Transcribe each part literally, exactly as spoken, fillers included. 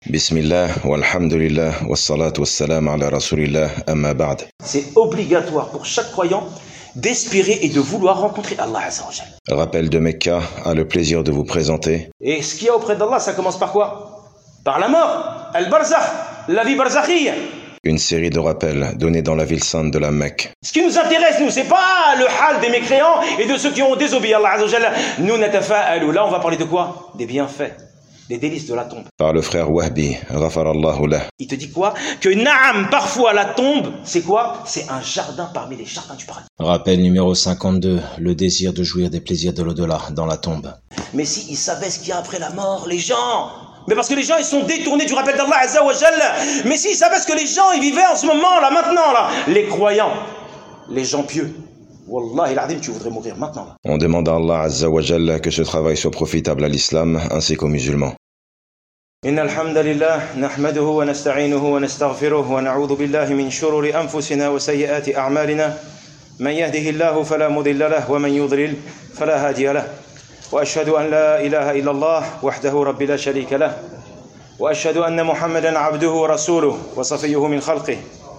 Bismillah, walhamdulillah, wassalatu wassalam ala rasulillah, amma ba'd. C'est obligatoire pour chaque croyant d'espérer et de vouloir rencontrer Allah Azza wa Jal. Rappel de Mecca a le plaisir de vous présenter. Et ce qu'il y a auprès d'Allah, ça commence par quoi? Par la mort, al-barzakh, la vie barzakhiyya. Une série de rappels donnés dans la ville sainte de la Mecque. Ce qui nous intéresse, nous, c'est pas le hal des mécréants et de ceux qui ont désobéi à Allah Azza wa Jal. Nous, natafa'alu. Là, on va parler de quoi? Des bienfaits, des délices de la tombe. Par le frère Wahbi, ghafarallahu lah. Il te dit quoi? Que naam, parfois la tombe, c'est quoi? C'est un jardin parmi les jardins du paradis. Rappel numéro cinquante-deux, le désir de jouir des plaisirs de l'au-delà dans la tombe. Mais si ils savaient ce qu'il y a après la mort, les gens, mais parce que les gens ils sont détournés du rappel d'Allah Azza wa Jal. Mais s'ils savaient ce que les gens ils vivaient en ce moment là, maintenant là, les croyants, les gens pieux, Wallahi l'Adim, tu voudrais mourir maintenant là. On demande à Allah Azza wa Jal que ce travail soit profitable à l'islam ainsi qu'aux musulmans. إن الحمد لله نحمده ونستعينه ونستغفره ونعوذ بالله من شرور أنفسنا وسيئات أعمالنا من يهده الله فلا مضل له ومن يضلل فلا هادي له وأشهد أن لا إله إلا الله وحده رب لا شريك له وأشهد أن محمدا عبده ورسوله وصفيه من خلقه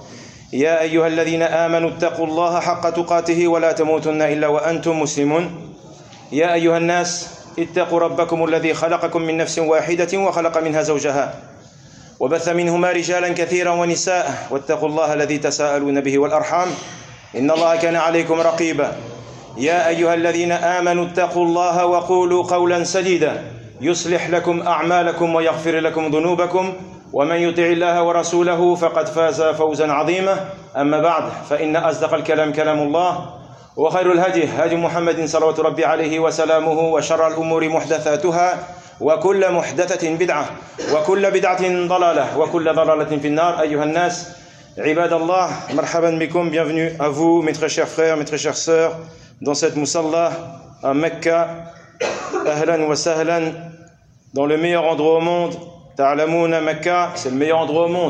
يا أيها الذين آمنوا اتقوا الله حق تقاته ولا تموتن إلا وأنتم مسلمون يا أيها الناس اتقوا ربكم الذي خلقكم من نفس واحدة وخلق منها زوجها وبث منهما رجالا كثيرا ونساء واتقوا الله الذي تساءلون به والأرحام إن الله كان عليكم رقيبا يا أيها الذين آمنوا اتقوا الله وقولوا قولا سديدا يصلح لكم أعمالكم ويغفر لكم ذنوبكم ومن يطع الله ورسوله فقد فاز فوزا عظيما أما بعد فإن أصدق الكلام كلام الله وخير الهدي هدي محمد صلوات ربي عليه وسلامه وشر الأمور محدثاتها وكل محدثة بدعة وكل بدعة ضلالة وكل ضلالة في النار أيها الناس عباد الله مرحبا بكم bienvenue à vous mes très chers frères mes très chères sœurs dans cette musalla à Mecca ahlan wa sahlan dans le meilleur endroit au monde ta'lamouna Mecca c'est le meilleur endroit au monde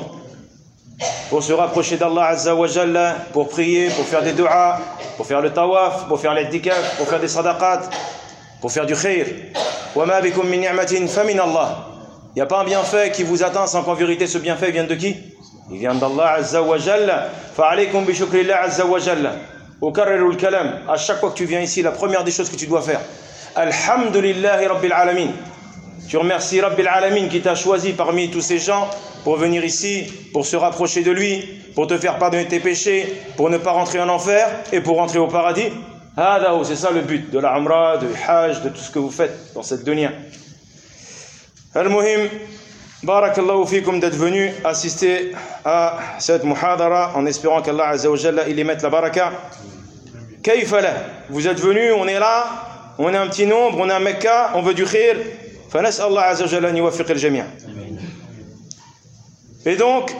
pour se rapprocher d'Allah Azza wa Jalla, pour prier, pour faire des du'as, pour faire le tawaf, pour faire l'i'tikaf, pour faire des sadaqat, pour faire du khayr. Wa ma bikum min ni'matin fa min Allah. Il n'y a pas un bienfait qui vous atteint sans qu'en vérité ce bienfait vienne de qui? Il vient d'Allah Azza wa Jalla. Fa alaykum bi shukrillah Azza wa Jalla. Ukarriru al-kalam. À chaque fois que tu viens ici, la première des choses que tu dois faire, Alhamdulillahi Rabbil Alamin. Tu remercies Rabbil Alamin qui t'a choisi parmi tous ces gens pour venir ici, pour se rapprocher de lui, pour te faire pardonner tes péchés, pour ne pas rentrer en enfer et pour rentrer au paradis. C'est ça le but de la Umrah, de Hajj, de tout ce que vous faites dans cette dunya. Al-Muhim, barakallahu fikum d'être venu assister à cette muhadara en espérant qu'Allah Azza wa Jalla il y mette la baraka. Kayfa lah, vous êtes venus, on est là, on est un petit nombre, on est à Mecca, on veut du khir. فنسأل الله عز وجل أن يوفق الجميع. Et donc,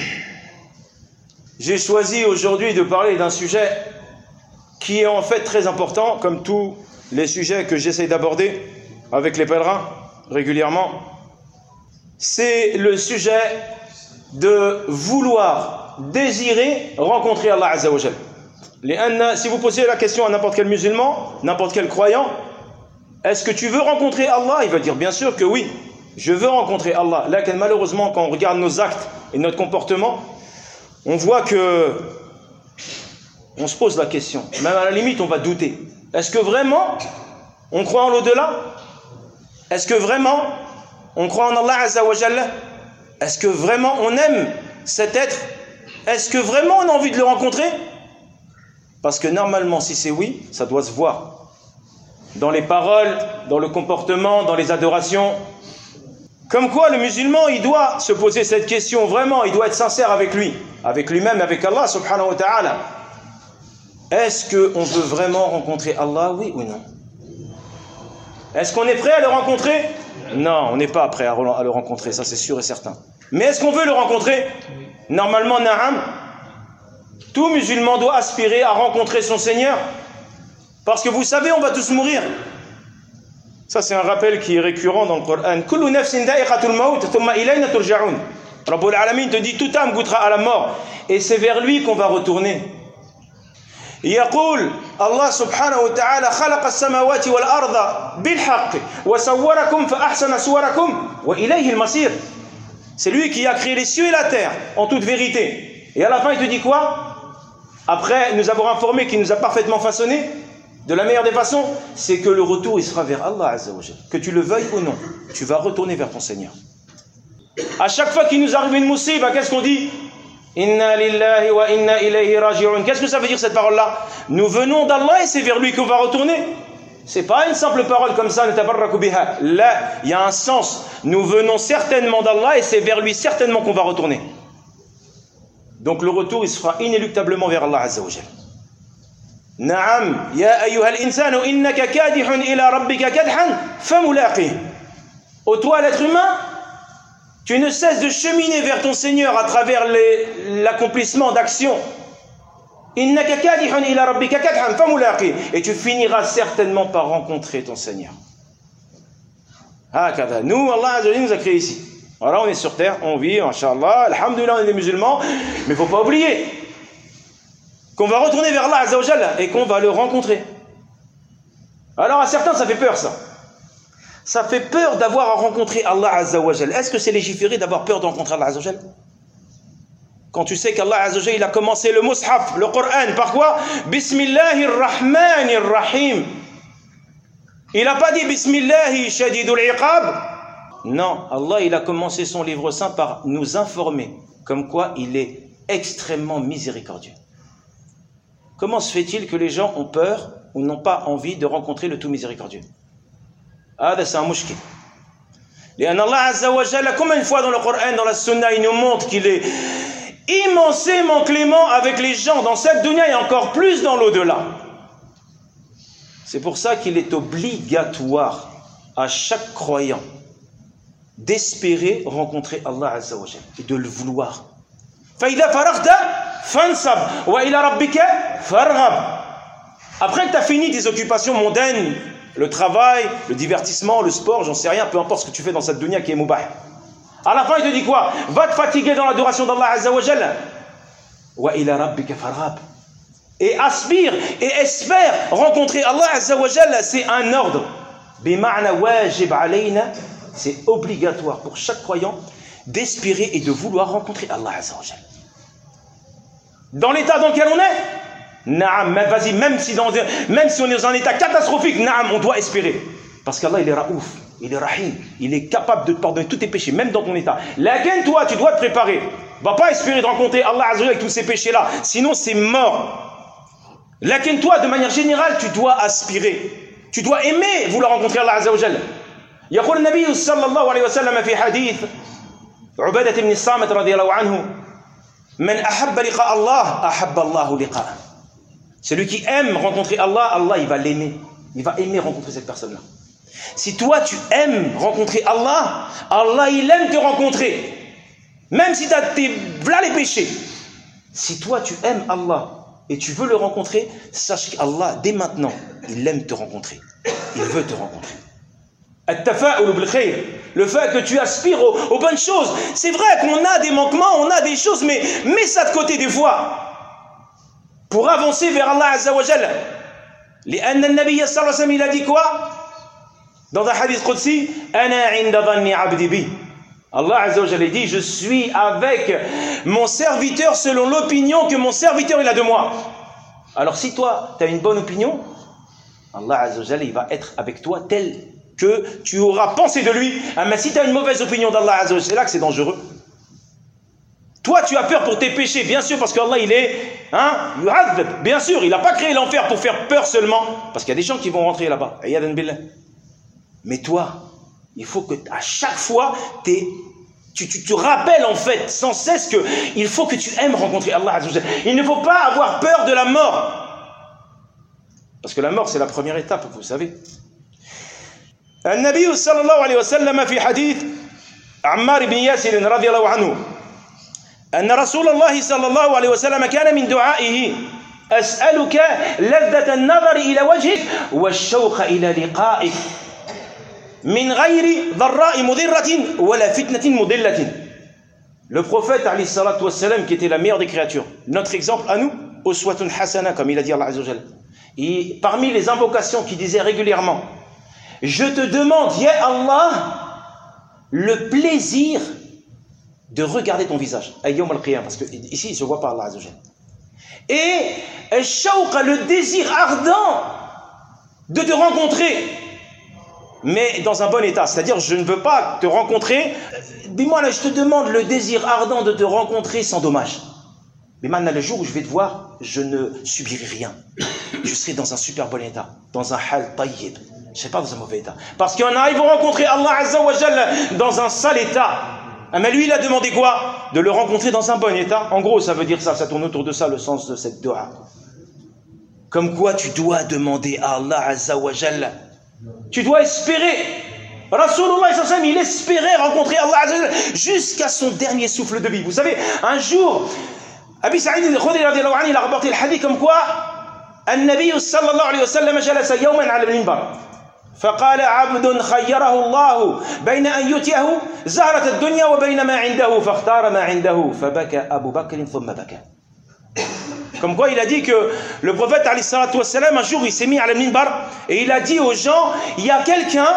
j'ai choisi aujourd'hui de parler d'un sujet qui est en fait très important, comme tous les sujets que j'essaie d'aborder avec les pèlerins régulièrement. C'est le sujet de vouloir, désirer rencontrer Allah Azza wa Jal. Si vous posez la question à n'importe quel musulman, n'importe quel croyant, est-ce que tu veux rencontrer Allah? Il va dire bien sûr que oui, je veux rencontrer Allah. Là, malheureusement, quand on regarde nos actes et notre comportement, on voit que on se pose la question. Même à la limite, on va douter. Est-ce que vraiment on croit en l'au-delà? Est-ce que vraiment on croit en Allah Azza wa Jalla? Est-ce que vraiment on aime cet être? Est-ce que vraiment on a envie de le rencontrer? Parce que normalement, si c'est oui, ça doit se voir. Dans les paroles, dans le comportement, dans les adorations. Comme quoi le musulman, il doit se poser cette question vraiment, il doit être sincère avec lui, avec lui-même, avec Allah subhanahu wa ta'ala. Est-ce qu'on veut vraiment rencontrer Allah, oui ou non? Est-ce qu'on est prêt à le rencontrer? Non, on n'est pas prêt à le rencontrer, ça c'est sûr et certain. Mais est-ce qu'on veut le rencontrer? Normalement, na'am. Tout musulman doit aspirer à rencontrer son Seigneur. Parce que vous savez, on va tous mourir. Ça, c'est un rappel qui est récurrent dans le Coran. Kullu nafsin da'iqatul maut, thumma ilayna turja'un. Rabbul Alamin te dit, toute âme goûtera à la mort. Et c'est vers lui qu'on va retourner. يقول الله سبحانه وتعالى خلق السماوات والأرض بالحق وصوركم فأحسن صوركم وإليه المصير. C'est lui qui a créé les cieux et la terre, en toute vérité. Et à la fin, il te dit quoi? Après nous avoir informé qu'il nous a parfaitement façonnés, de la meilleure des façons, c'est que le retour, il sera vers Allah Azza wa Jal. Que tu le veuilles ou non, tu vas retourner vers ton Seigneur. À chaque fois qu'il nous arrive une musiba, qu'est-ce qu'on dit? Inna lillahi wa inna ilayhi raji'un. Qu'est-ce que ça veut dire cette parole-là? Nous venons d'Allah et c'est vers lui qu'on va retourner. C'est pas une simple parole comme ça, natabarraku biha. Là, il y a un sens. Nous venons certainement d'Allah et c'est vers lui certainement qu'on va retourner. Donc le retour, il se fera inéluctablement vers Allah Azza wa Jal. Naam, ya ayyuhal insanu innaka kadihun ila rabbika kadhan famulaqih. Ô toi l'être humain, tu ne cesses de cheminer vers ton Seigneur à travers l'accomplissement d'actions. Innaka kadihun ila rabbika kadhan famulaqih. Et tu finiras certainement par rencontrer ton Seigneur. Hakada. Nous, Allah Azza wa Jalla nous a créés ici. Voilà, on est sur terre, on vit, Inch'Allah, alhamdulillah, on est des musulmans, mais il ne faut pas oublier qu'on va retourner vers Allah Azza wa Jalla et qu'on va le rencontrer. Alors à certains, ça fait peur ça. Ça fait peur d'avoir à rencontrer Allah Azza wa Jalla. Est-ce que c'est légiféré d'avoir peur de rencontrer Allah Azza wa Jalla? Quand tu sais qu'Allah Azza wa Jalla, il a commencé le Mus'haf, le Coran, par quoi? Bismillahir Rahmanir Rahim. Il n'a pas dit Bismillahi Shadidul Iqab. Non, Allah, il a commencé son livre saint par nous informer comme quoi il est extrêmement miséricordieux. Comment se fait-il que les gens ont peur ou n'ont pas envie de rencontrer le tout miséricordieux? Ah, c'est un mouchki. Et Allah Azza wa Jalla, combien de fois dans le Coran, dans la Sunna, il nous montre qu'il est immensément clément avec les gens dans cette dunya et encore plus dans l'au-delà. C'est pour ça qu'il est obligatoire à chaque croyant d'espérer rencontrer Allah Azza wa Jalla et de le vouloir. فَإِذَا فَرَغْتَ فَانْصَبْ وَإِلَى رَبِّكَ فَارْغَبْ. Après que tu as fini tes occupations mondaines, le travail, le divertissement, le sport, j'en sais rien, peu importe ce que tu fais dans cette dunya qui est moubah. À la fin, il te dit quoi? Va te fatiguer dans l'adoration d'Allah Azza wa Jalla. وَإِلَى رَبِّكَ فَارْغَبْ. Et aspire et espère rencontrer Allah Azza wa Jalla. C'est un ordre. بِمَعْنَا وَاجِبْ عَلَيْنَا. C'est obligatoire pour chaque croyant d'espérer et de vouloir rencontrer Allah Azza wa Jalla. Dans l'état dans lequel on est, naam, vas-y, même si, dans, même si on est dans un état catastrophique, naam, on doit espérer. Parce qu'Allah, il est raouf, il est rahim, il est capable de te pardonner tous tes péchés, même dans ton état. Laquelle, toi, tu dois te préparer. Va pas espérer de rencontrer Allah Azza wa Jalla avec tous ces péchés-là, sinon c'est mort. Laquelle, toi, de manière générale, tu dois aspirer. Tu dois aimer vouloir rencontrer Allah Azza wa Jalla. يقول النبي صلى الله عليه وسلم في حديث عبادة بن الصامت رضي الله عنه من أحب لقاء الله أحب الله لقاءه. Celui qui aime rencontrer Allah, Allah il va l'aimer, il va aimer rencontrer cette personne-là. Si toi tu aimes rencontrer Allah, Allah il aime te rencontrer, même si tu as tes voilà les péchés. Si toi tu aimes Allah et tu veux le rencontrer, sache qu'Allah dès maintenant il aime te rencontrer, il veut te rencontrer. Le fait que tu aspires aux, aux bonnes choses. C'est vrai qu'on a des manquements, on a des choses, mais mets ça de côté des fois. Pour avancer vers Allah Azza wa Jalla. لأن النبي صلى الله عليه وسلم il a dit quoi? Dans un hadith Qudsi, أنا عند ظن عبدي بي. Allah Azza wa Jalla dit, je suis avec mon serviteur selon l'opinion que mon serviteur il a de moi. Alors si toi, tu as une bonne opinion, Allah Azza wa Jalla il va être avec toi tel que tu auras pensé de lui. Ah, mais si tu as une mauvaise opinion d'Allah Azza wa Jalla, c'est là que c'est dangereux. Toi, tu as peur pour tes péchés, bien sûr, parce qu'Allah, il est, hein, yu'adhab. Bien sûr, il n'a pas créé l'enfer pour faire peur seulement, parce qu'il y a des gens qui vont rentrer là-bas. Mais toi, il faut que, à chaque fois, tu, tu te rappelles, en fait, sans cesse que il faut que tu aimes rencontrer Allah Azza wa Jalla. Il ne faut pas avoir peur de la mort. Parce que la mort, c'est la première étape, vous savez. النبي صلى الله عليه وسلم في حديث عمار بن ياسر رضي الله عنه أن رسول الله صلى الله عليه وسلم كان من دعائه أسألك لذة النظر إلى وجهك والشوق إلى لقائك من غير ضراء مضرة ولا فتنة مضلة. Le prophète alayhi salatu wassalam, qui était la meilleure des créatures, notre exemple à nous, uswatun hasana, comme il a dit Allah Azza wa Jalla. Et parmi les invocations qu'il disait régulièrement, je te demande, ya Allah, le plaisir de regarder ton visage. Ayyam al-qiyam, parce que ici, il se voit par Allah Azza wa Jal. Et al-shawq, le désir ardent de te rencontrer, mais dans un bon état. C'est-à-dire, je ne veux pas te rencontrer. Dis-moi là, je te demande le désir ardent de te rencontrer sans dommage. Mais maintenant, le jour où je vais te voir, je ne subirai rien. Je serai dans un super bon état, dans un hal tayyib. Je ne serai pas dans un mauvais état. Parce qu'il y en a, ils vont rencontrer Allah Azza wa Jalla dans un sale état. Ah, mais lui, il a demandé quoi? De le rencontrer dans un bon état. En gros, ça veut dire ça, ça tourne autour de ça, le sens de cette dua. Comme quoi, tu dois demander à Allah Azza wa Jalla. Tu dois espérer. Rasulullah sallallahu alayhi wa sallam, il espérait rencontrer Allah Azza wa Jalla jusqu'à son dernier souffle de vie. Vous savez, un jour, Abi Sa'id al-Khudri radiyallahu anhu, il a rapporté le hadith comme quoi النبي صلى الله عليه وسلم جلس يوما على المنبر فقال عبد خيره الله بين أن يؤتيه زهرة الدنيا وبين ما عنده فاختار ما عنده فبكى أبو بكر ثم بكى. Comme quoi il a dit que le prophète alayhi salatu wassalam, un jour il s'est mis à la minbar et il a dit aux gens, il y a quelqu'un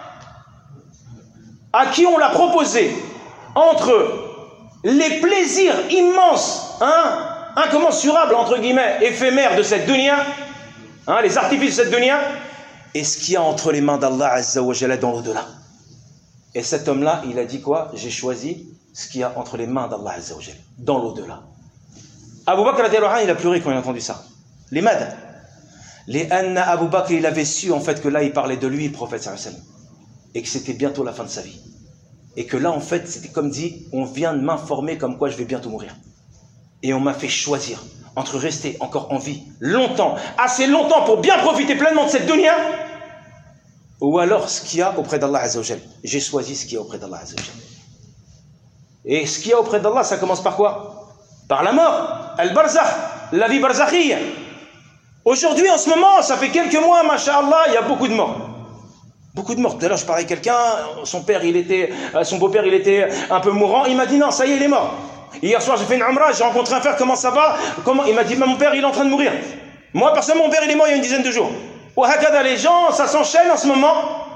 à qui on l'a proposé entre les plaisirs immenses, hein, incommensurables, entre guillemets, éphémères de cette dunya, hein, les artifices de cette dunya, et ce qu'il y a entre les mains d'Allah Azza wa Jalla dans l'au-delà. Et cet homme-là, il a dit quoi? J'ai choisi ce qu'il y a entre les mains d'Allah Azza wa Jalla, dans l'au-delà. Abu Bakr il a pleuré quand il a entendu ça. Les mad. Les anna Abu Bakr, il avait su en fait que là, il parlait de lui, le prophète sallallahu alayhi wa sallam, et que c'était bientôt la fin de sa vie. Et que là, en fait, c'était comme dit, on vient de m'informer comme quoi je vais bientôt mourir. Et on m'a fait choisir entre rester encore en vie longtemps, assez longtemps pour bien profiter pleinement de cette dunya, ou alors ce qu'il y a auprès d'Allah Azza wa Jal. J'ai choisi ce qu'il y a auprès d'Allah Azza wa Jal. Et ce qu'il y a auprès d'Allah, ça commence par quoi? Par la mort, al-barzakh, la vie barzakhiyya. Aujourd'hui, en ce moment, ça fait quelques mois, masha'Allah, il y a beaucoup de morts. Beaucoup de morts. Tout à l'heure, je parlais à quelqu'un, son père, il était, son beau-père, il était un peu mourant. Il m'a dit non, ça y est, il est mort. Hier soir, j'ai fait une umrah, j'ai rencontré un frère, comment ça va? Comment? Il m'a dit, mon père, il est en train de mourir. Moi, personnellement, mon père, il est mort il y a une dizaine de jours. Au Hakada, les gens, ça s'enchaîne en ce moment.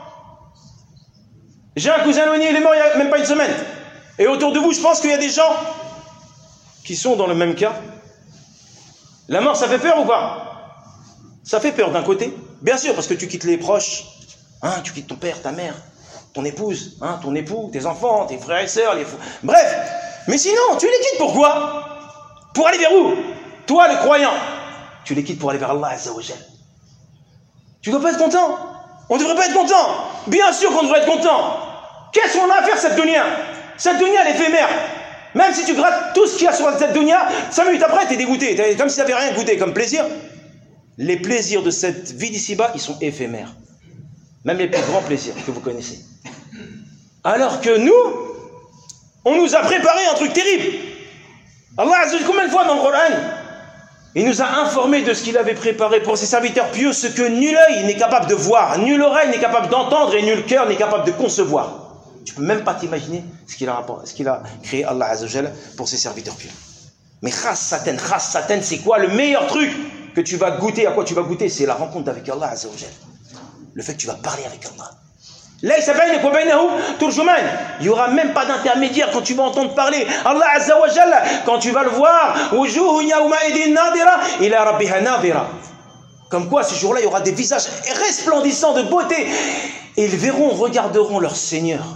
J'ai un cousin éloigné, il est mort il n'y a même pas une semaine. Et autour de vous, je pense qu'il y a des gens qui sont dans le même cas. La mort, ça fait peur ou pas? Ça fait peur d'un côté. Bien sûr, parce que tu quittes les proches. Hein, tu quittes ton père, ta mère, ton épouse, hein, ton époux, tes enfants, tes frères et sœurs. Les... Bref. Mais sinon, tu les quittes pourquoi? Pour aller vers où? Toi, le croyant, tu les quittes pour aller vers Allah Azza wa Jal. Tu ne dois pas être content. On ne devrait pas être content. Bien sûr qu'on devrait être content. Qu'est-ce qu'on a à faire cette dunya? Cette dunya, elle est éphémère. Même si tu grattes tout ce qu'il y a sur cette dunya, cinq minutes après, tu es dégoûté. T'es comme si tu n'avais rien goûté comme plaisir. Les plaisirs de cette vie d'ici-bas, ils sont éphémères. Même les plus grands plaisirs que vous connaissez. Alors que nous, on nous a préparé un truc terrible. Allah Azza wa Jalla, combien de fois dans le Coran, il nous a informé de ce qu'il avait préparé pour ses serviteurs pieux, ce que nul œil n'est capable de voir, nulle oreille n'est capable d'entendre et nul cœur n'est capable de concevoir. Tu peux même pas t'imaginer ce qu'il a, ce qu'il a créé Allah Azza wa Jalla pour ses serviteurs pieux. Mais khassatan, khassatan, c'est quoi le meilleur truc que tu vas goûter? À quoi tu vas goûter? C'est la rencontre avec Allah Azza wa Jalla. Le fait que tu vas parler avec Allah. Là, il n'y aura même pas d'intermédiaire quand tu vas entendre parler. Allah Azza wa Jalla, quand tu vas le voir, comme quoi, ce jour-là, il y aura des visages resplendissants de beauté. Et ils verront, regarderont leur Seigneur.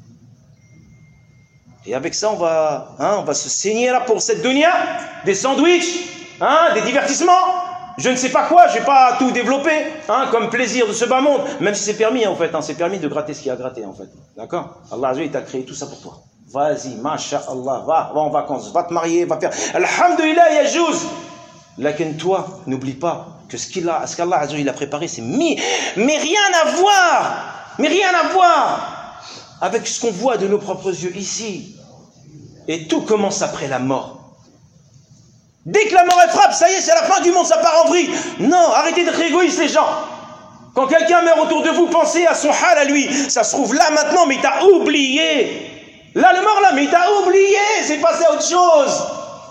Et avec ça, on va, hein, on va se saigner là pour cette dunya, des sandwichs, hein, des divertissements. Je ne sais pas quoi, je ne vais pas tout développer, hein, comme plaisir de ce bas monde, même si c'est permis en fait, hein, c'est permis de gratter ce qu'il y a à gratter en fait, d'accord? Allah Azza wa Jalla, il t'a créé tout ça pour toi. Vas-y, masha'Allah, va, va en vacances, va te marier, va faire, alhamdulillah, yajouz. Lakin toi, n'oublie pas que ce qu'il a, ce qu'Allah Azza wa Jalla a préparé, c'est mi, mais rien à voir, mais rien à voir avec ce qu'on voit de nos propres yeux ici. Et tout commence après la mort. Dès que la mort elle frappe, ça y est, c'est la fin du monde, ça part en vrille. Non, arrêtez d'être égoïstes les gens. Quand quelqu'un meurt autour de vous, pensez à son hal à lui. Ça se trouve là maintenant, mais il t'a oublié. Là, le mort là, mais il t'a oublié. C'est passé à autre chose.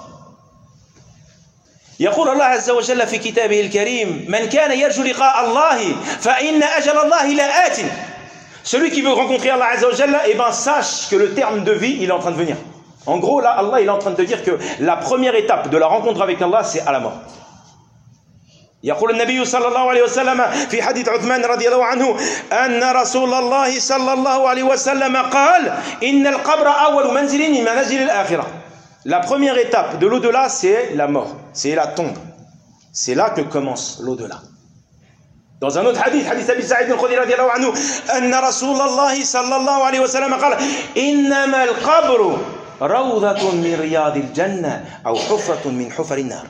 يقول الله عز وجل في كتابه الكريم من كان يرجو لقاء الله فإن أجل الله لآت. Celui qui veut rencontrer Allah Azza wa Jalla, eh ben sache que le terme de vie, il est en train de venir. En gros, là, Allah il est en train de te dire que la première étape de la rencontre avec Allah, c'est à la mort. يقول النبي صلى الله عليه وسلم في حديث عثمان رضي الله عنه أن رسول الله صلى الله عليه وسلم قال إن القبر أول منزل من منازل الآخرة. La première étape de l'au-delà, c'est la mort, c'est la tombe. C'est là que commence l'au-delà. Dans un autre hadith, hadith Abi Sa'id al-Khudri radiyallahu anhu, anna Rasulullah sallallahu alayhi wa sallam qala innama al-qabru rawdatun min riyadil jannah aw hufratun min hufarin nar.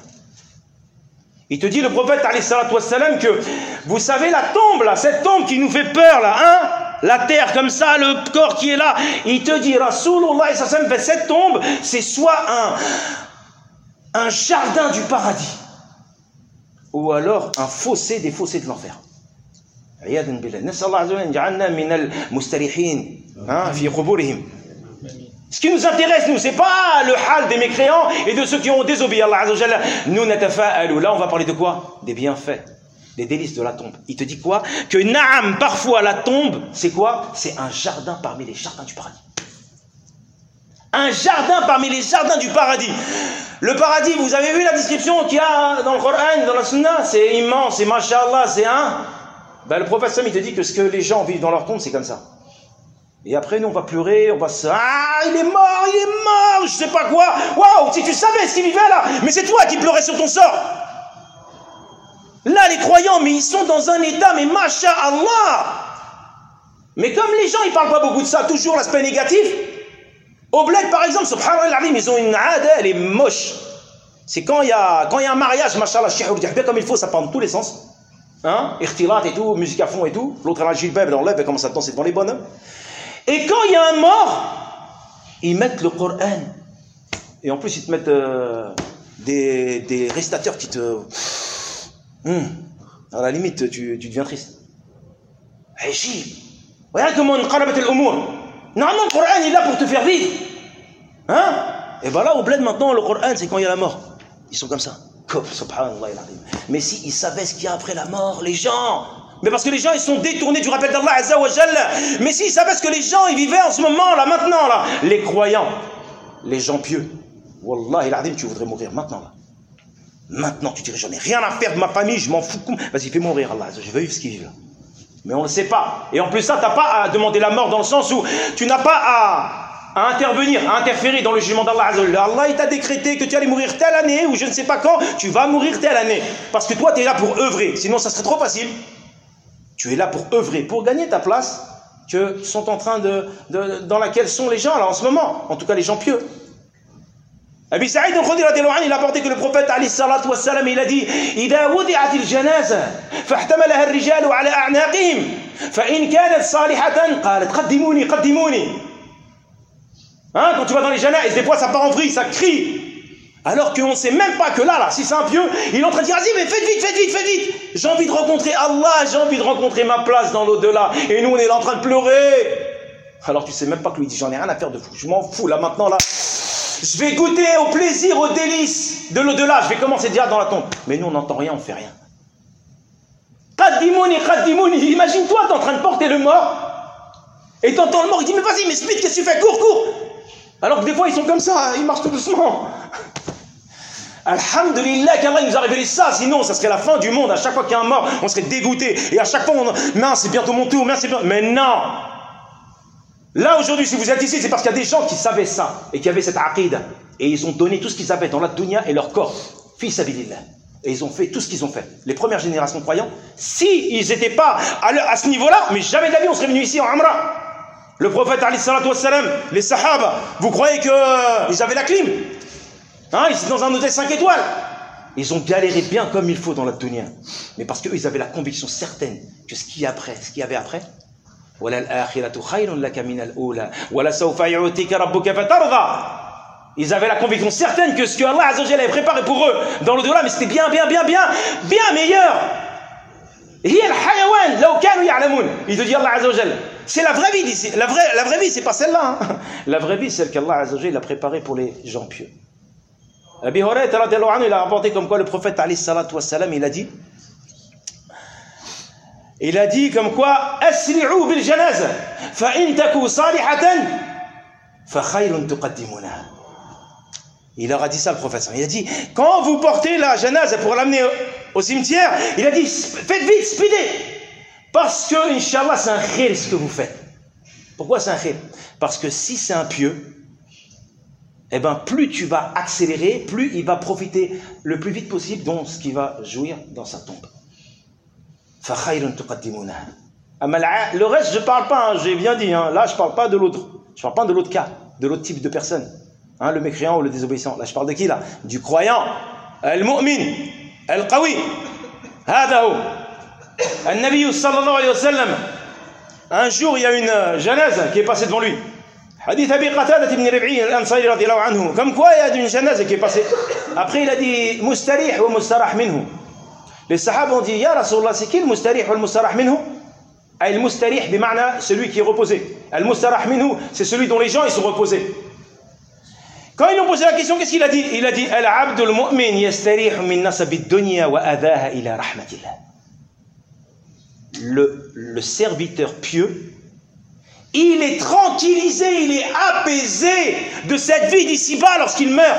Il te dit le prophète alayhi salatu wassalam que vous savez la tombe là, cette tombe qui nous fait peur là, hein, la terre comme ça, le corps qui est là, il te dit Rasulullah sallallahu alayhi wa sallam, cette tombe, c'est soit un un jardin du paradis ou alors un fossé des fossés de l'enfer. عياذا بالله نسأل الله عز وجل أن يجعلنا من المستريحين في قبورهم. Ce qui nous intéresse, nous, c'est pas le hal des mécréants et de ceux qui ont désobéi à Allah Azza wa Jalla. Nous, natafa'alu. Là, on va parler de quoi? Des bienfaits, des délices de la tombe. Il te dit quoi? Que naam, parfois la tombe, c'est quoi? C'est un jardin parmi les jardins du paradis. Un jardin parmi les jardins du paradis. Le paradis, vous avez vu la description qu'il y a dans le Coran, dans la Sunna? C'est immense, c'est mashallah, c'est un... Ben, le prophète Sam, il te dit que ce que les gens vivent dans leur tombe, c'est comme ça. Et après, nous, on va pleurer, on va se... Ah, il est mort, il est mort, je sais pas quoi. Waouh, si tu savais ce qu'il vivait là, mais c'est toi qui pleurais sur ton sort. Là, les croyants, mais ils sont dans un état, mais masha'Allah. Mais comme les gens, ils parlent pas beaucoup de ça, toujours l'aspect négatif. Au bled, par exemple, subhanallah, ils ont une ada, elle est moche. C'est quand il y a, quand il y a un mariage, mashallah, bien comme il faut, ça part dans tous les sens. Hein, irtilat et tout, musique à fond et tout. L'autre, elle a le gilbab, elle enlève, elle commence à danser devant les bonhommes. Et quand il y a un mort, ils mettent le Coran. Et en plus, ils te mettent euh, des, des récitateurs qui te... Hum, à la limite, tu, tu deviens triste. Ajib. Regarde comment on qarabat al-umur. Normalement, le Coran, il est là pour te faire vivre. Hein? Et bien là, au bled, maintenant, le Coran, c'est quand il y a la mort. Ils sont comme ça. Subhanallah. Mais si ils savaient ce qu'il y a après la mort, les gens... Mais parce que les gens, ils sont détournés du rappel d'Allah Azza wa Jalla. Mais s'ils savaient ce que les gens, ils vivaient en ce moment, là, maintenant, là. Les croyants, les gens pieux. Wallahi, l'Adim, tu voudrais mourir maintenant, là. Maintenant, tu dirais, j'en ai rien à faire de ma famille, je m'en fous. Vas-y, fais mourir, Allah. Je veux vivre ce qu'ils vivent. Mais on ne le sait pas. Et en plus, ça, tu n'as pas à demander la mort dans le sens où tu n'as pas à... à intervenir, à interférer dans le jugement d'Allah Azza wa Jalla. Allah, il t'a décrété que tu allais mourir telle année ou je ne sais pas quand, tu vas mourir telle année. Parce que toi, tu es là pour œuvrer. Sinon, ça serait trop facile. Tu es là pour œuvrer, pour gagner ta place que sont en train de, de dans laquelle sont les gens là en ce moment, en tout cas les gens pieux. Abi Sa'id al-Khudri radiyallahu anhu, il a apporté que le prophète alayhi salatu wassalam, il a dit إذا وضعت الجنازة فاحتملها الرجال على أعناقهم فإن كانت صالحة قالت قدموني قدموني. Hein, quand tu vas dans les janaises, des fois ça part en vrille, ça crie. Alors qu'on ne sait même pas que là, là, si c'est un pieux, il est en train de dire, vas-y, mais faites vite, faites vite, faites vite. J'ai envie de rencontrer Allah, j'ai envie de rencontrer ma place dans l'au-delà. Et nous, on est là en train de pleurer. Alors tu sais même pas que lui dit, j'en ai rien à faire de fou. Je m'en fous, là, maintenant, là. Je vais goûter au plaisir, aux délices de l'au-delà. Je vais commencer déjà dans la tombe. Mais nous, on n'entend rien, on ne fait rien. Qaddimouni, qaddimouni. Imagine-toi, t'es en train de porter le mort. Et t'entends le mort, il dit, mais vas-y, mais Smith, qu'est-ce que tu fais? Cours, cours. Alors que des fois, ils sont comme ça, ils marchent tout doucement. Alhamdulillah qu'Allah nous a révélé ça, sinon ça serait la fin du monde. À chaque fois qu'il y a un mort, on serait dégoûté. Et à chaque fois, on... mince, c'est bientôt mon tour, mince, c'est bientôt... Mais non. Là, aujourd'hui, si vous êtes ici, c'est parce qu'il y a des gens qui savaient ça et qui avaient cette aqida. Et ils ont donné tout ce qu'ils avaient dans la dunya et leur corps. Fi sabilillah. Et ils ont fait tout ce qu'ils ont fait. Les premières générations de croyants, si ils n'étaient pas à, le... à ce niveau-là, mais jamais de la vie, on serait venu ici en Amra. Le prophète, alayhi salatu wassalam, les sahaba, vous croyez qu'ils euh, avaient la clim? Hein, ils étaient dans un hôtel cinq étoiles. Ils ont galéré bien comme il faut dans la dunya. Mais parce qu'eux, ils avaient la conviction certaine que ce qu'il y a après, ce qu'il y avait après, ils avaient la conviction certaine que ce que Allah Azza wa Jalla avait préparé pour eux dans l'au-delà, mais c'était bien, bien, bien, bien, bien meilleur. Il te dit Allah Azza wa Jalla. C'est la vraie vie d'ici. La vraie, la vraie vie, c'est pas celle-là. Hein. La vraie vie, c'est celle qu'Allah Azza wa Jalla a préparée pour les gens pieux. Abi Hurayra radiyallahu anhu, il a rapporté comme quoi le prophète alayhi salatu wassalam, il a dit il a dit comme quoi asri'u bil janaza fa in taku salihatan fa khayrun tuqaddimunaha. Il leur a dit ça, le prophète. Il a dit, quand vous portez la janaza pour l'amener au, au cimetière, il a dit, faites vite, speedez. Parce que, Inch'Allah, c'est un khir ce que vous faites. Pourquoi c'est un khir? Parce que si c'est un pieux, eh ben, plus tu vas accélérer, plus il va profiter le plus vite possible de ce qui va jouir dans sa tombe. Le reste, je ne parle pas, hein, j'ai bien dit. Hein, là, je ne parle pas de l'autre. Je ne parle pas de l'autre cas, de l'autre type de personne. Hein, le mécréant ou le désobéissant. Là, je parle de qui, là? Du croyant. Al-mu'min. Al-qawi. Hada hu. Al-Nabi sallallahu alayhi wa sallam. Un jour, il y a une janaza qui est passée devant lui. Hadith Abi Qatada ibn Rib'i al-Ansari radiyallahu anhu. Comme quoi, il y a une janaza qui est passée. Après, il a dit mustarih wa mustarah minhu. Les sahaba ont dit ya Rasulullah, c'est qui le mustarih wa mustarah minhu? Al-mustarih bima'na, celui qui est reposé. Al-mustarah minhu, c'est celui dont les gens ils sont reposés. Quand ils lui ont posé la question, qu'est-ce qu'il a dit? Il a dit al-abdul mu'min yastarih min nasab ad-dunya wa adaha ila rahmatillah. Le, le serviteur pieux, il est tranquillisé, il est apaisé de cette vie d'ici-bas lorsqu'il meurt.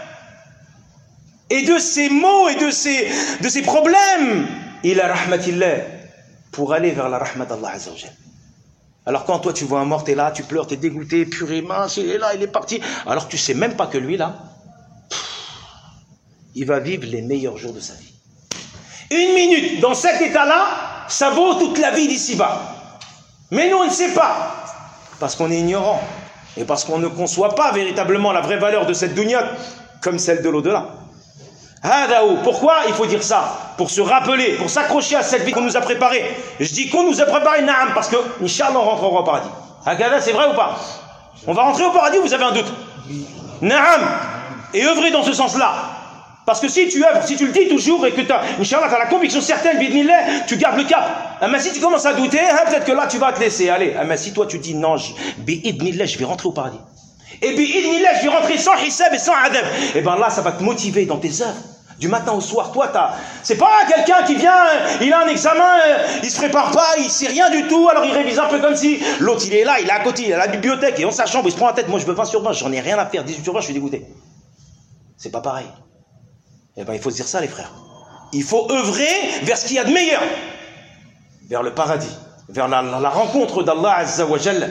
Et de ses maux et de ses, de ses problèmes, il a rahmatillah, pour aller vers la rahmat d'Allah Azza wa Jal. Alors quand toi tu vois un mort, t'es là, tu pleures, t'es dégoûté, purée, mince, il est là, il est parti. Alors tu sais même pas que lui là, pff, il va vivre les meilleurs jours de sa vie. Une minute dans cet état-là, ça vaut toute la vie d'ici-bas. Mais nous on ne sait pas, parce qu'on est ignorant, et parce qu'on ne conçoit pas véritablement la vraie valeur de cette dunya comme celle de l'au-delà. Hadaou, pourquoi il faut dire ça? Pour se rappeler, pour s'accrocher à cette vie qu'on nous a préparée. Je dis qu'on nous a préparé, naam, parce que, Inch'Allah, on rentrera au paradis. Hakada, c'est vrai ou pas? On va rentrer au paradis, vous avez un doute? Naam, et œuvrer dans ce sens-là. Parce que si tu œuvres, si tu le dis toujours et que tu as, Inch'Allah, tu as la conviction certaine, bidnillah, tu gardes le cap. Ah, mais si tu commences à douter, hein, peut-être que là, tu vas te laisser aller. Ah, mais si toi, tu dis non, bidnillah, je vais rentrer au paradis. Et bidnillah, je vais rentrer sans hisab et sans adab. Et bien là, ça va te motiver dans tes œuvres. Du matin au soir, toi, t'as... c'est pas quelqu'un qui vient, il a un examen, il se prépare pas, il sait rien du tout, alors il révise un peu comme si l'autre, il est là, il est à côté, il est à la bibliothèque, et dans sa chambre, il se prend la tête. Moi, je veux vingt sur vingt, j'en ai rien à faire. dix-huit sur vingt, je suis dégoûté. C'est pas pareil. Eh bien, il faut se dire ça, les frères. Il faut œuvrer vers ce qu'il y a de meilleur. Vers le paradis, vers la, la, la rencontre d'Allah Azza wa Jalla.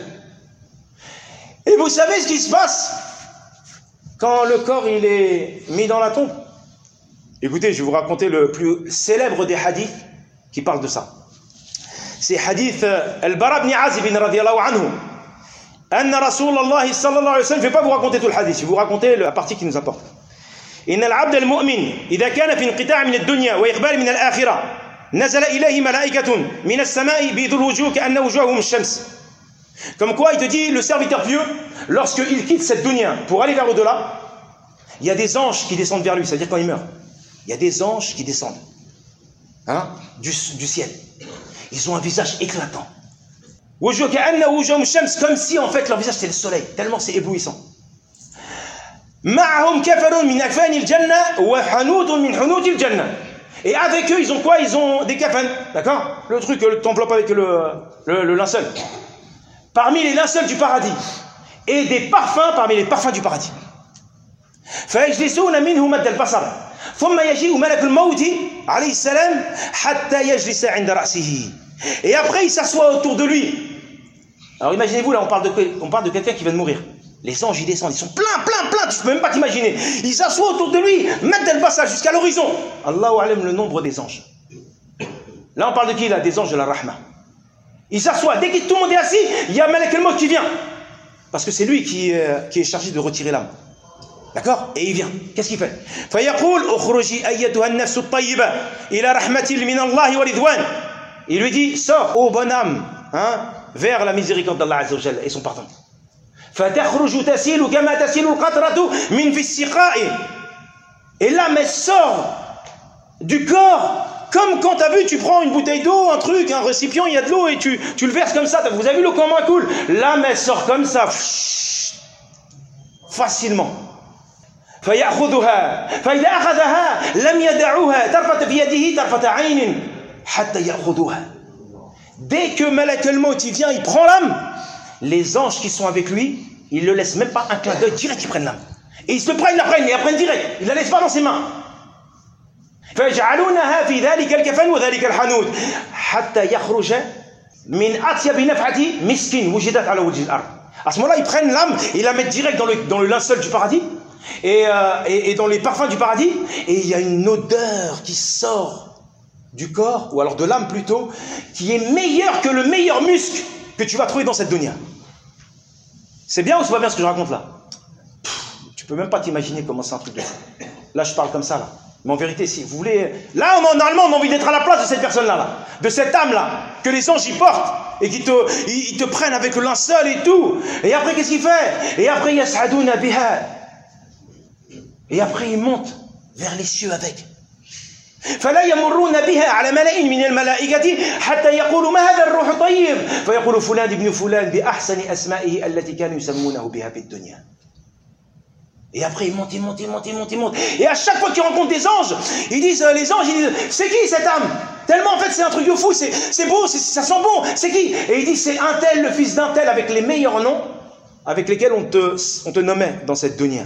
Et vous savez ce qui se passe quand le corps, il est mis dans la tombe? Écoutez, je vais vous raconter le plus célèbre des hadiths qui parle de ça. C'est hadith Al-Bara ibn Azib radiyallahu anhu. Anna Rasulullah sallallahu alayhi wa sallam, je ne vais pas vous raconter tout le hadith, je vais vous raconter la partie qui nous importe. إن العبد المؤمن إذا كان في انقطاع من الدنيا وإقبال من الآخرة نزل إليه ملائكة من السماء بيض الوجوه كأن وجوههم الشمس. Comme quoi, il te dit, le serviteur pieux, lorsqu'il quitte cette dunya pour aller vers au-delà, il y a des anges qui descendent vers lui, c'est-à-dire quand il meurt. Il y a des anges qui descendent hein, du, du ciel. Ils ont un visage éclatant. Comme si en fait leur visage c'était le soleil, tellement c'est éblouissant. Et avec eux, ils ont quoi? Ils ont des kafan, d'accord? Le truc que tu enveloppes avec le, le, le linceul. Parmi les linceuls du paradis. Et des parfums parmi les parfums du paradis. فيجلسون منه مد البصر ثم يجيء ملك الموت عليه السلام حتى يجلس عند رأسه. Et après il s'assoit autour de lui. Alors imaginez-vous là, on parle de on parle de quelqu'un qui vient de mourir. Les anges ils descendent, ils sont plein plein plein, tu peux même pas t'imaginer. Ils s'assoient autour de lui, mad al-basar jusqu'à l'horizon. Allahu a'lam le nombre des anges. Là on parle de qui là? Des anges de la rahma. Il s'assoit, dès que tout le monde est assis, il y a Malak al-Maut qui vient. Parce que c'est lui qui, euh, qui est chargé de retirer l'âme. D'accord? Et il vient. Qu'est-ce qu'il fait? Il lui dit, sors, ô bonne âme, hein, vers la miséricorde d'Allah Azza wa Jalla et son pardon. Et l'âme elle sort du corps comme quand tu as vu, tu prends une bouteille d'eau, un truc, un récipient, il y a de l'eau et tu, tu le verses comme ça. Vous avez vu l'eau comment elle coule? L'âme elle sort comme ça, facilement. فيأخذها فإذا أخذها لم يدعوها طرفة في يده طرفة عين حتى يأخذوها. Dès que Malak al-Maut il vient, il prend l'âme, les anges qui sont avec lui, ils le laissent même pas un clin d'œil, direct ils prennent l'âme. Et ils se prennent, ils la prennent, ils la prennent direct. Ils la laissent pas dans ses mains. فيجعلونها في ذلك الكفن وذلك الحنوت حتى يخرج من أطيب نفحة مسك وجدت على وجه الأرض. À ce moment-là, ils prennent l'âme et la mettent direct dans le, dans le linceul du paradis et, euh, et, et dans les parfums du paradis. Et il y a une odeur qui sort du corps, ou alors de l'âme plutôt, qui est meilleure que le meilleur musc que tu vas trouver dans cette dunya. C'est bien ou c'est pas bien ce que je raconte là? Pff, tu peux même pas t'imaginer comment c'est un truc de fou. Là, je parle comme ça là. Mais en vérité, si vous voulez... Là, on, normalement, on a envie d'être à la place de cette personne-là, là, de cette âme-là, que les anges y portent, et qui te, ils, ils te prennent avec le linceul et tout. Et après, qu'est-ce qu'il fait? Et après, yas'adouna biha. Et après, il monte vers les cieux avec. فلا يمرون بها على ملأ من الملائكة حتى يقولوا ما هذا الروح الطيب فيقول فلان ابن فلان بأحسن أسمائه التي كانوا يسمونه بها في الدنيا. Et après, ils montent, ils montent, ils montent, ils montent, ils montent. Et à chaque fois qu'ils rencontrent des anges, ils disent, euh, les anges, ils disent, c'est qui cette âme? Tellement en fait, c'est un truc de fou, c'est beau, ça sent bon, c'est qui? Et ils disent, c'est un tel, le fils d'un tel, avec les meilleurs noms, avec lesquels on te, on te nommait dans cette dunya.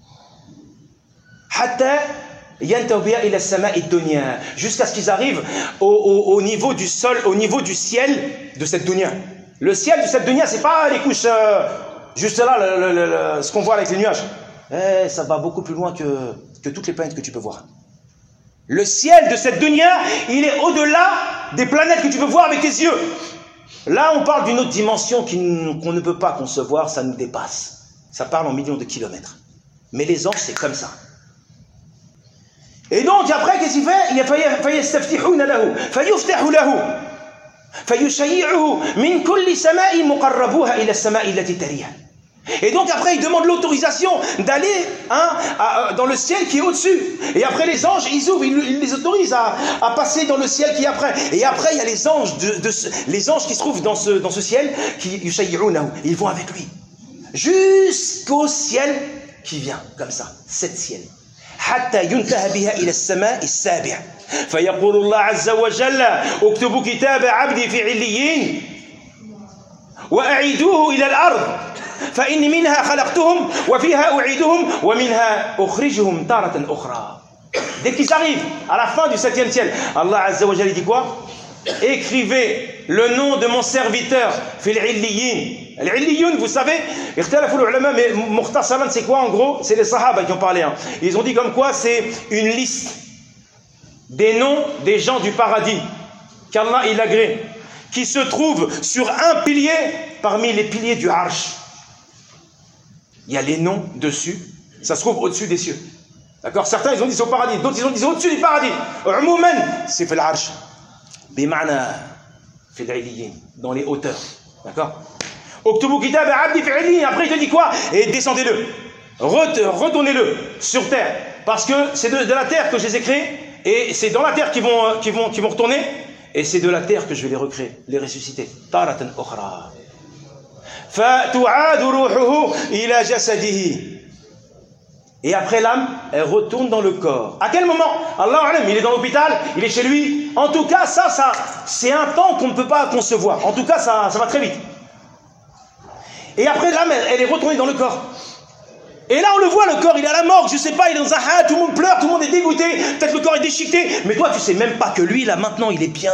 Jusqu'à ce qu'ils arrivent au, au, au niveau du sol, au niveau du ciel de cette dunya. Le ciel de cette dunya, c'est pas les couches, euh, juste là, le, le, le, ce qu'on voit avec les nuages. Eh, ça va beaucoup plus loin que, que toutes les planètes que tu peux voir. Le ciel de cette dunya, il est au-delà des planètes que tu peux voir avec tes yeux. Là, on parle d'une autre dimension qu'on ne peut pas concevoir, ça nous dépasse. Ça parle en millions de kilomètres. Mais les anges, c'est comme ça. Et donc, après, qu'est-ce qu'il fait? Il y a فَيَسْتَفْتِحُونَ لَهُ فَيُفْتَحُ لَهُ فَيُشَيِّعُهُ مِنْ كُلِّ سَمَاءٍ مُقَرَّبُوهَا إِلَى السَّمَاءِ الَّتِي تَلِيهَا. Et donc après, il demande l'autorisation d'aller hein, à, à, dans le ciel qui est au-dessus. Et après, les anges, ils ouvrent, ils, ils les autorisent à, à passer dans le ciel qui est après. Et après, il y a les anges, de, de, les anges qui se trouvent dans ce, dans ce ciel, qui ils vont avec lui. Jusqu'au ciel qui vient, comme ça, sept ciels. حتى ينتهى بها إلى السماء السابع فيقول الله عز وجل اكتبوا كتاب عبدي في عليين وأعيدوه إلى الأرض فإني منها خلقتهم وفيها أعيدهم ومنها أخرجهم تارة أخرى. Dès qu'ils arrivent à la fin du septième ciel, Allah Azza wa Jalla dit quoi? Écrivez le nom de mon serviteur fil illiyin. Al-Illiyun, vous savez, mais Mukhtasaran, c'est quoi en gros? C'est les Sahaba qui ont parlé. Hein. Ils ont dit comme quoi c'est une liste des noms des gens du paradis qu'Allah il agrée, qui se trouvent sur un pilier parmi les piliers du Arsh. Il y a les noms dessus, ça se trouve au-dessus des cieux. D'accord? Certains ils ont dit c'est au paradis, d'autres ils ont dit c'est au-dessus du paradis. Umouman, c'est fil Arsh. Bima'na fil Illiyin, dans les hauteurs. D'accord? Après il te dit quoi? Et descendez-le, retournez-le sur terre, parce que c'est de, de la terre que je les ai créés, et c'est dans la terre qu'ils vont, qu'ils vont, qu'ils vont retourner, et c'est de la terre que je vais les recréer, les ressusciter. Taratan ukhra. Fatu'adu ruhuhu ila jasadihi. Et après l'âme, elle retourne dans le corps. À quel moment? Allah alam, il est dans l'hôpital, il est chez lui. En tout cas, ça, ça, c'est un temps qu'on ne peut pas concevoir. En tout cas, ça, ça va très vite. Et après l'âme, elle, elle est retournée dans le corps. Et là, on le voit, le corps, il est à la morgue, je sais pas, il est dans un ha, tout le monde pleure, tout le monde est dégoûté, peut-être le corps est déchiqueté, mais toi, tu sais même pas que lui, là, maintenant, il est bien.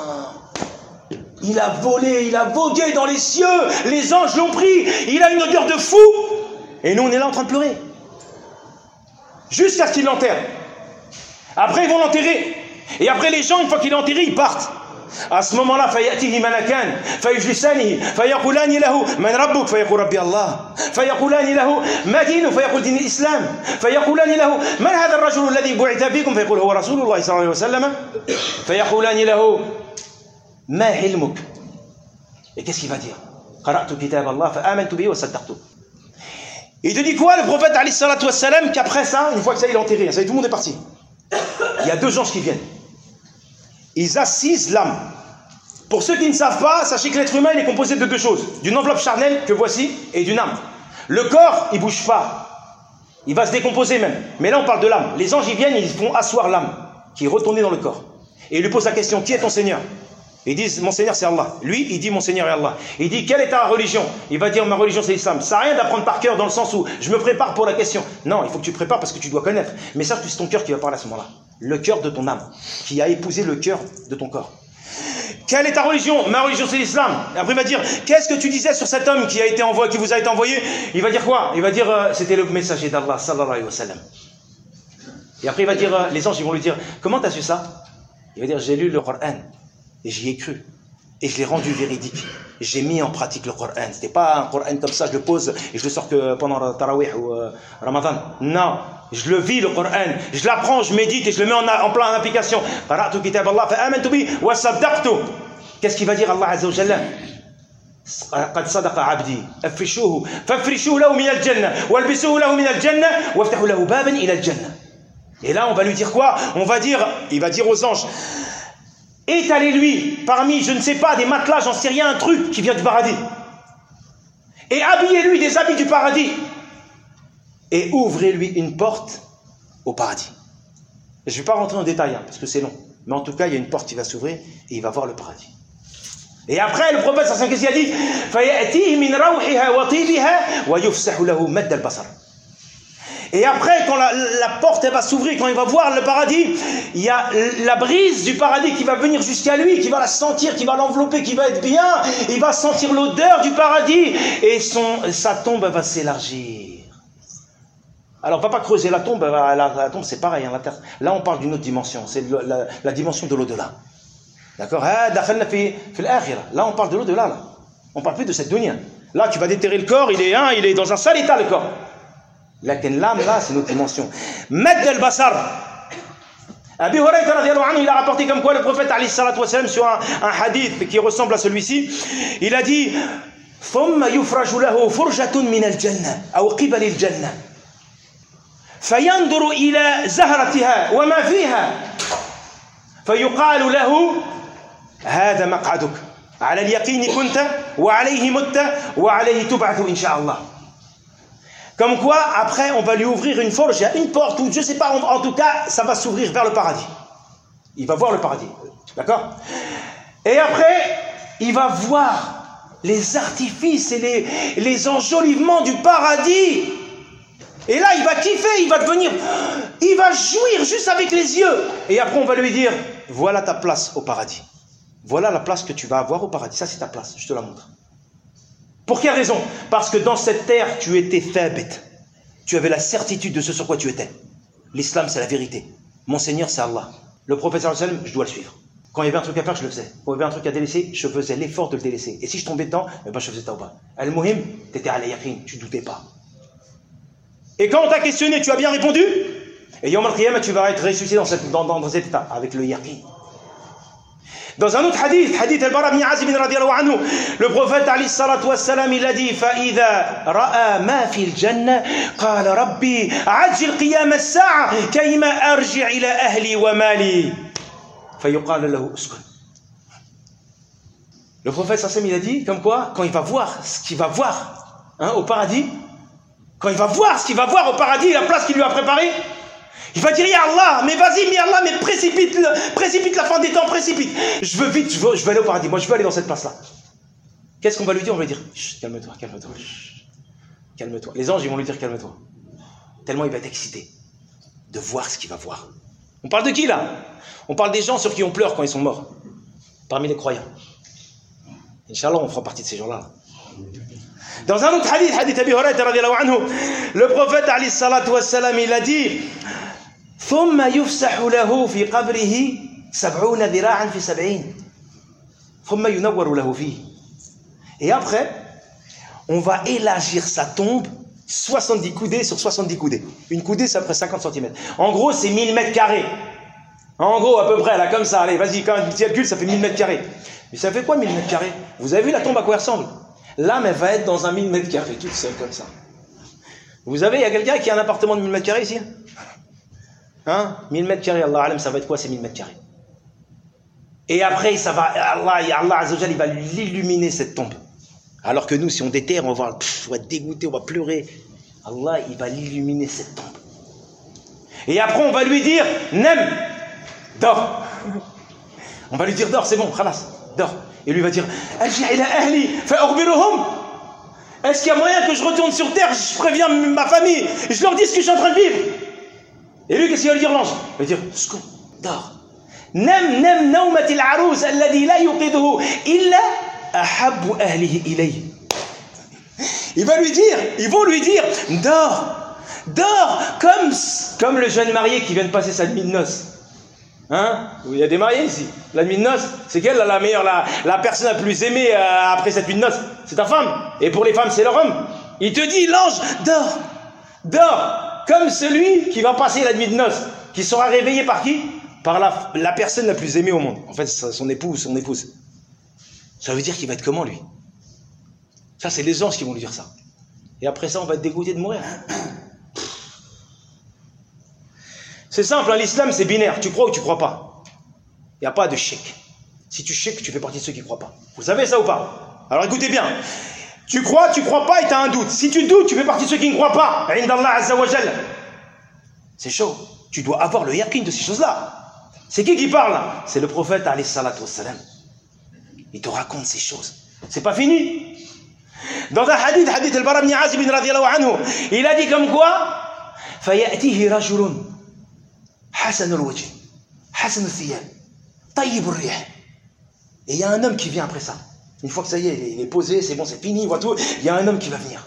Il a volé, il a vogué dans les cieux, les anges l'ont pris, il a une odeur de fou, et nous, on est là en train de pleurer. Jusqu'à ce qu'ils l'enterrent. Après, ils vont l'enterrer. Et après, les gens, une fois qu'il est enterré, ils partent. À ce moment-là, فيأتيه ملكان فيجلسانه فيقولان له من ربك فيقول ربي الله فيقولان له ما دينه فيقول دين الإسلام فيقولان له من هذا الرجل الذي بعث فيكم فيقول هو رسول الله صلى الله عليه وسلم فيقولان له ما علمك. Et qu'est-ce qu'il va dire? قرأت كتاب الله فآمنت به وصدقته. Il te dit quoi le prophète alayhi salatu wassalam, qu'après ça, une fois que ça il est enterré, ça y est, tout le monde est parti. Il y a deux anges qui viennent. Ils assisent l'âme. Pour ceux qui ne savent pas, sachez que l'être humain il est composé de deux choses. D'une enveloppe charnelle que voici et d'une âme. Le corps, il ne bouge pas. Il va se décomposer même. Mais là, on parle de l'âme. Les anges, ils viennent, ils font asseoir l'âme qui est retournée dans le corps. Et ils lui posent la question, qui est ton Seigneur? Ils disent, mon Seigneur c'est Allah. Lui, il dit, mon Seigneur est Allah. Il dit, quelle est ta religion? Il va dire, ma religion c'est l'islam. Ça n'a rien d'apprendre par cœur dans le sens où je me prépare pour la question. Non, il faut que tu prépares parce que tu dois connaître. Mais sache que c'est ton cœur qui va parler à ce moment-là. Le cœur de ton âme, qui a épousé le cœur de ton corps. Quelle est ta religion? Ma religion c'est l'islam. Après il va dire, qu'est-ce que tu disais sur cet homme qui a été envoyé, qui vous a été envoyé? Il va dire quoi? Il va dire, euh, c'était le messager d'Allah, sallallahu alayhi wa sallam. Et après il va dire, euh, les anges ils vont lui dire, comment tu as su ça? Il va dire, j'ai lu le Coran. Et j'y ai cru. Et je l'ai rendu véridique. J'ai mis en pratique le Coran. C'était pas un Coran comme ça, je le pose et je le sors que pendant Tarawih ou euh, Ramadan. Non. Je le vis le Coran. Je l'apprends, je médite et je le mets en, en plein en application. Qu'est-ce qu'il va dire Allah Azza wa Jalla? قد صدق عبدي افرشوه فافرشوه له من الجنة والبسوه له من الجنة وافتحوا له بابا إلى الجنة. Et là on va lui dire quoi? On va dire, il va dire aux anges, étalez-lui parmi, je ne sais pas, des matelas, j'en sais rien, un truc qui vient du paradis. Et habillez-lui des habits du paradis. Et ouvrez-lui une porte au paradis. Et je ne vais pas rentrer en détail, hein, parce que c'est long. Mais en tout cas, il y a une porte qui va s'ouvrir et il va voir le paradis. Et après, le prophète, qu'est-ce qu'il a dit? فَيَأْتِيهِ مِنْ رَوْحِهَا وَطِيبِهَا وَيُفْسَحُ لَهُ مَدَّ الْبَصَرِ. Et après, quand la, la porte elle va s'ouvrir, quand il va voir le paradis, il y a la brise du paradis qui va venir jusqu'à lui, qui va la sentir, qui va l'envelopper, qui va être bien. Il va sentir l'odeur du paradis et son, sa tombe va s'élargir. Alors, on ne va pas creuser la tombe, la, la, la tombe c'est pareil, hein, la terre. Là, on parle d'une autre dimension, c'est la, la dimension de l'au-delà. D'accord? Là, on parle de l'au-delà. Là. On ne parle plus de cette dunya. Là, tu vas déterrer le corps, il est, hein, il est dans un sale état, le corps. Lakin l'âme, là, c'est une autre dimension. Madd al-basar. Abi Hurayrata radiyallahu anhu, il a rapporté comme quoi le prophète alayhi salatu wa salam sur un, un hadith qui ressemble à celui-ci. Il a dit ثم يفرج له فرجة من الجنة أو قبل الجنة فينظر إلى زهرتها وما فيها فيقال له هذا مقعدك على اليقين كنت وعليه مت وعليه تبعث إن شاء الله. Comme quoi, après, on va lui ouvrir une forge, il y a une porte, ou je ne sais pas, en, en tout cas, ça va s'ouvrir vers le paradis. Il va voir le paradis. D'accord? Et après, il va voir les artifices et les, les enjolivements du paradis. Et là, il va kiffer, il va devenir... Il va jouir juste avec les yeux. Et après, on va lui dire, voilà ta place au paradis. Voilà la place que tu vas avoir au paradis. Ça, c'est ta place, je te la montre. Pour quelle raison? Parce que dans cette terre, tu étais thabit. Tu avais la certitude de ce sur quoi tu étais. L'islam, c'est la vérité. Mon Seigneur, c'est Allah. Le prophète sallallahu alayhi wa sallam, je dois le suivre. Quand il y avait un truc à faire, je le faisais. Quand il y avait un truc à délaisser, je faisais l'effort de le délaisser. Et si je tombais dedans, eh ben, je faisais tawbah. Al-Muhim, tu étais à la yaqin, tu ne doutais pas. Et quand on t'a questionné, tu as bien répondu. Et Yawm al-Qiyamah, tu vas être ressuscité dans, cette, dans, dans cet état, avec le yaqin. Dans un autre hadith, hadith al-Bara ibn Azib radiyallahu anhu, le prophète alayhi salatu wassalam, il a dit فَإِذَا رَأَى مَا فِي الْجَنَّةِ قَالَ رَبِّي عَجِّلْ قِيَامَ السَّاعَةِ كَيْمَا أَرْجِعْ إِلَى أَهْلِي وَمَالِي فَيُقَالَ لَهُ أُسْكُنْ. Le prophète sallam, il a dit, comme quoi, quand il va voir ce qu'il va voir hein, au paradis, quand il va voir ce qu'il va voir au paradis, la place qu'il lui a préparée, il va dire, Ya Allah, mais vas-y, Ya Allah, mais précipite, le, précipite la fin des temps, précipite. Je veux vite, je veux, je veux aller au paradis, moi je veux aller dans cette place-là. Qu'est-ce qu'on va lui dire? On va lui dire, calme-toi, calme-toi, calme-toi. Les anges, ils vont lui dire, calme-toi. Tellement il va être excité de voir ce qu'il va voir. On parle de qui là? On parle des gens sur qui on pleure quand ils sont morts, parmi les croyants. Inch'Allah, on fera partie de ces gens-là. Dans un autre hadith, hadith Abi Hurayrata radiyallahu anhu, le prophète alayhi salatu wassalam, il a dit ثم يفسح له في قبره سبعون ذراعا في سبعين ثم ينور له فيه. Et après, on va élargir sa tombe soixante-dix coudées sur soixante-dix coudées. Une coudée, c'est à peu près cinquante centimètres. En gros, c'est mille mètres carrés. En gros, à peu près, là, comme ça. Allez, vas-y, quand tu calcules, ça fait mille mètres carrés. Mais ça fait quoi, mille mètres carrés? Vous avez vu la tombe à quoi elle ressemble? L'âme, elle va être dans un mille mètres carrés, toute seule, comme ça. Vous avez, il y a quelqu'un qui a un appartement de mille mètres carrés ici? Hein? mille mètres carrés, Allah alam, ça va être quoi ces mille mètres carrés? Et après, ça va, Allah, Allah Azzawajal, il va l'illuminer cette tombe. Alors que nous, si on déterre, on va voir, pff, on va être dégoûté, on va pleurer. Allah, il va l'illuminer cette tombe. Et après, on va lui dire, Nem, dors. On va lui dire, dors, c'est bon, khalas. dors. Et lui va dire, est-ce qu'il y a moyen que je retourne sur terre, je préviens ma famille, je leur dis ce que je suis en train de vivre? Et lui, qu'est-ce qu'il va lui dire, l'ange? Il va dire, dors. Nem nem nawmat al-arouz alladhi la yuqiduhu illa ahabbu ahlihi ilayhi. Il va lui dire, ils vont lui dire, dors, dors, comme, comme le jeune marié qui vient de passer sa nuit de noces. Hein? Il y a des mariés ici. La nuit de noces, c'est quelle la meilleure, la, la personne la plus aimée euh, après cette nuit de noces? C'est ta femme. Et pour les femmes, c'est leur homme. Il te dit, l'ange, dors, dors, comme celui qui va passer la nuit de noces, qui sera réveillé par qui? Par la, la personne la plus aimée au monde. En fait, son épouse, son épouse. Ça veut dire qu'il va être comment, lui? Ça, c'est les anges qui vont lui dire ça. Et après ça, on va être dégoûté de mourir. C'est simple, hein, l'islam, c'est binaire. Tu crois ou tu crois pas. Il n'y a pas de chèque. Si tu chèques, tu fais partie de ceux qui ne croient pas. Vous savez ça ou pas? Alors écoutez bien. Tu crois, tu crois pas et tu as un doute. Si tu doutes, tu fais partie de ceux qui ne croient pas. Indallah Azza wa Jal. C'est chaud. Tu dois avoir le yaqin de ces choses-là. C'est qui qui parle? C'est le prophète alayhi salatu wassalam. Il te raconte ces choses. C'est pas fini. Dans un hadith, hadith al-Bara ibn Azib radiyallahu anhu, il a dit comme quoi? فَيَأْتِهِ رَجُلٌ حَسَنُ الْوَجْهِ حَسَنُ الثِّيَابِ طَيِّبُ الرِّيحِ. Et il y a un homme qui vient après ça. Une fois que ça y est, il est posé, c'est bon, c'est fini, il voit tout. Il y a un homme qui va venir.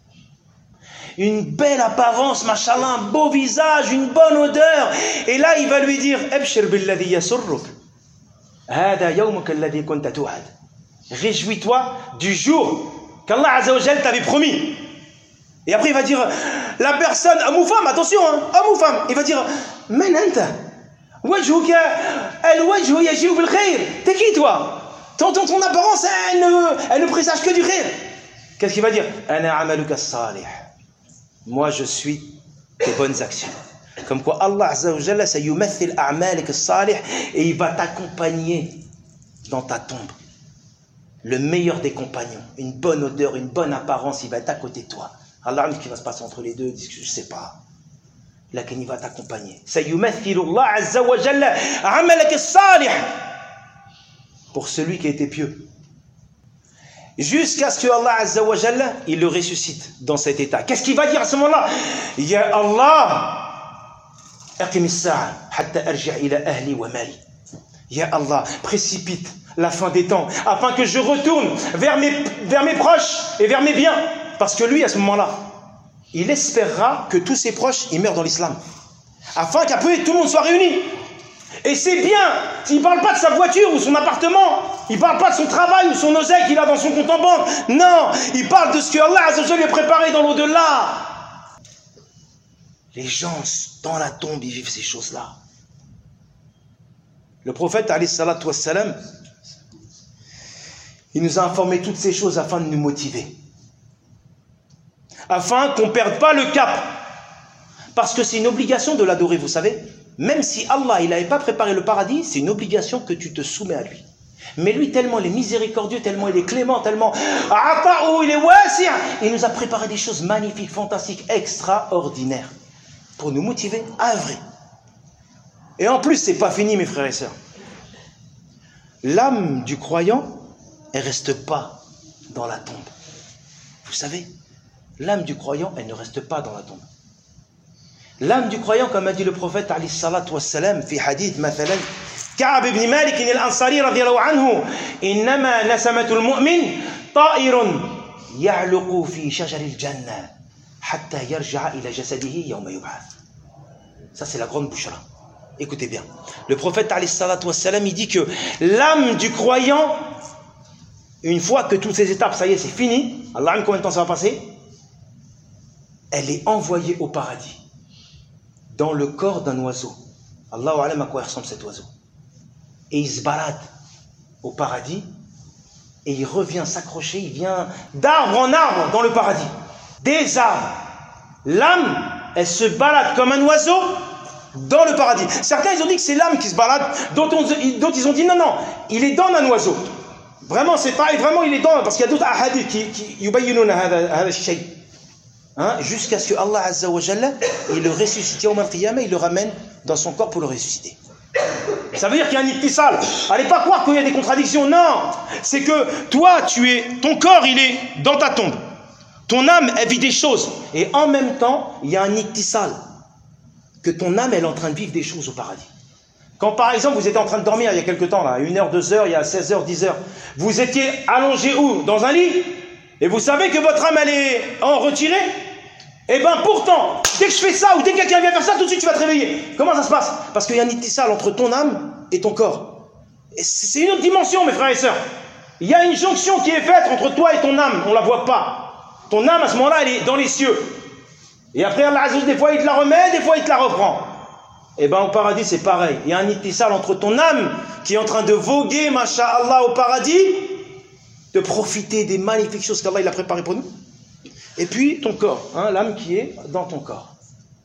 Une belle apparence, machallah, un beau visage, une bonne odeur. Et là, il va lui dire, Abshir billadhi yasurruk. Hada yawmuk alladhi kunta tu'ad. Réjouis-toi du jour qu'Allah Azza wa Jal t'avait promis. Et après, il va dire, la personne, homme ou femme, attention, hein, homme ou femme, il va dire, Man anta wajhuka al-wajhu yaji'u bil khair. T'es qui, toi? Ton, ton, ton apparence, elle ne, elle ne présage que du khair. Qu'est-ce qu'il va dire? Ana amaluka salih. Moi, je suis tes bonnes actions. Comme quoi, Allah Azza wa Jalla, ça yumathil a'malik as-salih, et il va t'accompagner dans ta tombe. Le meilleur des compagnons, une bonne odeur, une bonne apparence, il va être à côté de toi. Allah, ce qui va se passer entre les deux, il dit que je ne sais pas. Là, il va t'accompagner. Ça yumathil Allah Azza wa Jalla a'malak as-salih, pour celui qui a été pieux. Jusqu'à ce que Allah Azza wa Jalla, il le ressuscite dans cet état. Qu'est-ce qu'il va dire à ce moment-là? Ya Allah, aqim as-sa'a hatta arji' ila ahli wa mali. Ya Allah, précipite la fin des temps afin que je retourne vers mes, vers mes proches et vers mes biens. Parce que lui, à ce moment-là, il espérera que tous ses proches, ils meurent dans l'islam. Afin qu'après, tout le monde soit réuni. Et c'est bien, il ne parle pas de sa voiture ou son appartement, il ne parle pas de son travail ou son oseille qu'il a dans son compte en banque. Non, il parle de ce que Allah Azza wa Jalla lui a préparé dans l'au-delà. Les gens, dans la tombe, ils vivent ces choses-là. Le prophète, alayhi salatu wassalam, il nous a informé toutes ces choses afin de nous motiver. Afin qu'on ne perde pas le cap. Parce que c'est une obligation de l'adorer, vous savez. Même si Allah, il n'avait pas préparé le paradis, c'est une obligation que tu te soumets à lui. Mais lui, tellement il est miséricordieux, tellement il est clément, tellement il est wasi', il nous a préparé des choses magnifiques, fantastiques, extraordinaires, pour nous motiver à œuvrer. Et en plus, c'est pas fini, mes frères et sœurs. L'âme du croyant, elle ne reste pas dans la tombe. Vous savez, l'âme du croyant, elle ne reste pas dans la tombe. L'âme du croyant, comme a dit le prophète alayhi salatu wassalam, fi hadith, mathalan, Ka'b ibn Malik al-Ansari radiyallahu anhu, innama nasamatul mu'min ta'irun ya'luqu fi shajaril jannah hatta yarja'a ila jasadihi yawma yub'ath. Ça, c'est la grande bouchra. Écoutez bien. Le prophète alayhi salatu wassalam, il dit que l'âme du croyant, une fois que toutes ces étapes, ça y est, c'est fini, Allah, combien de temps ça va passer? Elle est envoyée au paradis. Dans le corps d'un oiseau. Allahu alam à quoi ressemble cet oiseau. Et il se balade au paradis et il revient s'accrocher, il vient d'arbre en arbre dans le paradis. Des arbres. L'âme, elle se balade comme un oiseau dans le paradis. Certains, ils ont dit que c'est l'âme qui se balade, d'autres, d'autres ils ont dit non, non, il est dans un oiseau. Vraiment, c'est pareil, vraiment, il est dans, parce qu'il y a d'autres ahadith qui yubayyinuna hada shay. Hein, jusqu'à ce que Allah Azza wa Jalla, il le ressuscite au Yawm al-Qiyamah, il le ramène dans son corps pour le ressusciter. Ça veut dire qu'il y a un ittisal. Allez pas croire qu'il y a des contradictions. Non, c'est que toi, tu es, ton corps, il est dans ta tombe. Ton âme, elle vit des choses. Et en même temps, il y a un ittisal. Que ton âme, elle est en train de vivre des choses au paradis. Quand par exemple, vous étiez en train de dormir il y a quelque temps, là, une heure, deux heures, il y a seize heures, dix heures, vous étiez allongé où? Dans un lit. Et vous savez que votre âme, elle est en retirée. Et bien pourtant, dès que je fais ça, ou dès que quelqu'un vient faire ça, tout de suite tu vas te réveiller. Comment ça se passe? Parce qu'il y a un ittisal entre ton âme et ton corps. Et c'est une autre dimension, mes frères et sœurs. Il y a une jonction qui est faite entre toi et ton âme, on ne la voit pas. Ton âme, à ce moment-là, elle est dans les cieux. Et après, Allah Azza wa Jalla, des fois, il te la remet, des fois, il te la reprend. Et bien, au paradis, c'est pareil. Il y a un ittisal entre ton âme, qui est en train de voguer, masha'Allah, au paradis, de profiter des magnifiques choses qu'Allah il a préparées pour nous. Et puis, ton corps, hein, l'âme qui est dans ton corps.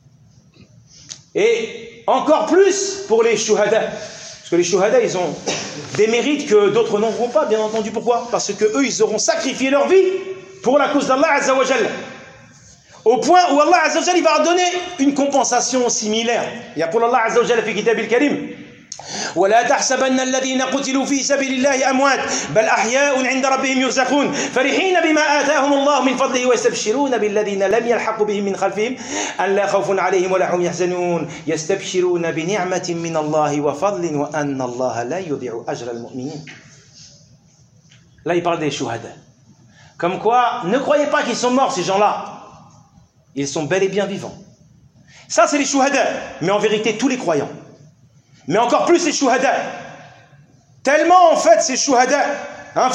Et encore plus pour les shuhada. Parce que les shuhada, ils ont des mérites que d'autres n'auront pas, bien entendu. Pourquoi? Parce que eux, ils auront sacrifié leur vie pour la cause d'Allah Azza wa Jalla. Au point où Allah Azza wa Jalla, il va leur donner une compensation similaire. Il y a pour Allah Azza wa Jalla fi kitab al-karim. ولا تحسبن الذين قتلوا في سبيل الله أموات بل أحياء عند ربهم يرزقون فرحين بما آتاهم الله من فضله ويستبشرون بالذين لم يلحقوا بهم من خلفهم أن لا خوف عليهم ولا هم يحزنون يستبشرون بنعمة من الله وفضل وأن الله لا يضيع أجر المؤمنين. Là il parle des shuhada. Comme quoi, ne croyez pas qu'ils sont morts ces gens-là. Ils sont bel et bien vivants. Ça c'est les shuhada, mais en vérité tous les croyants. Mais encore plus les shuhada. Tellement en fait ces shuhada. Hein,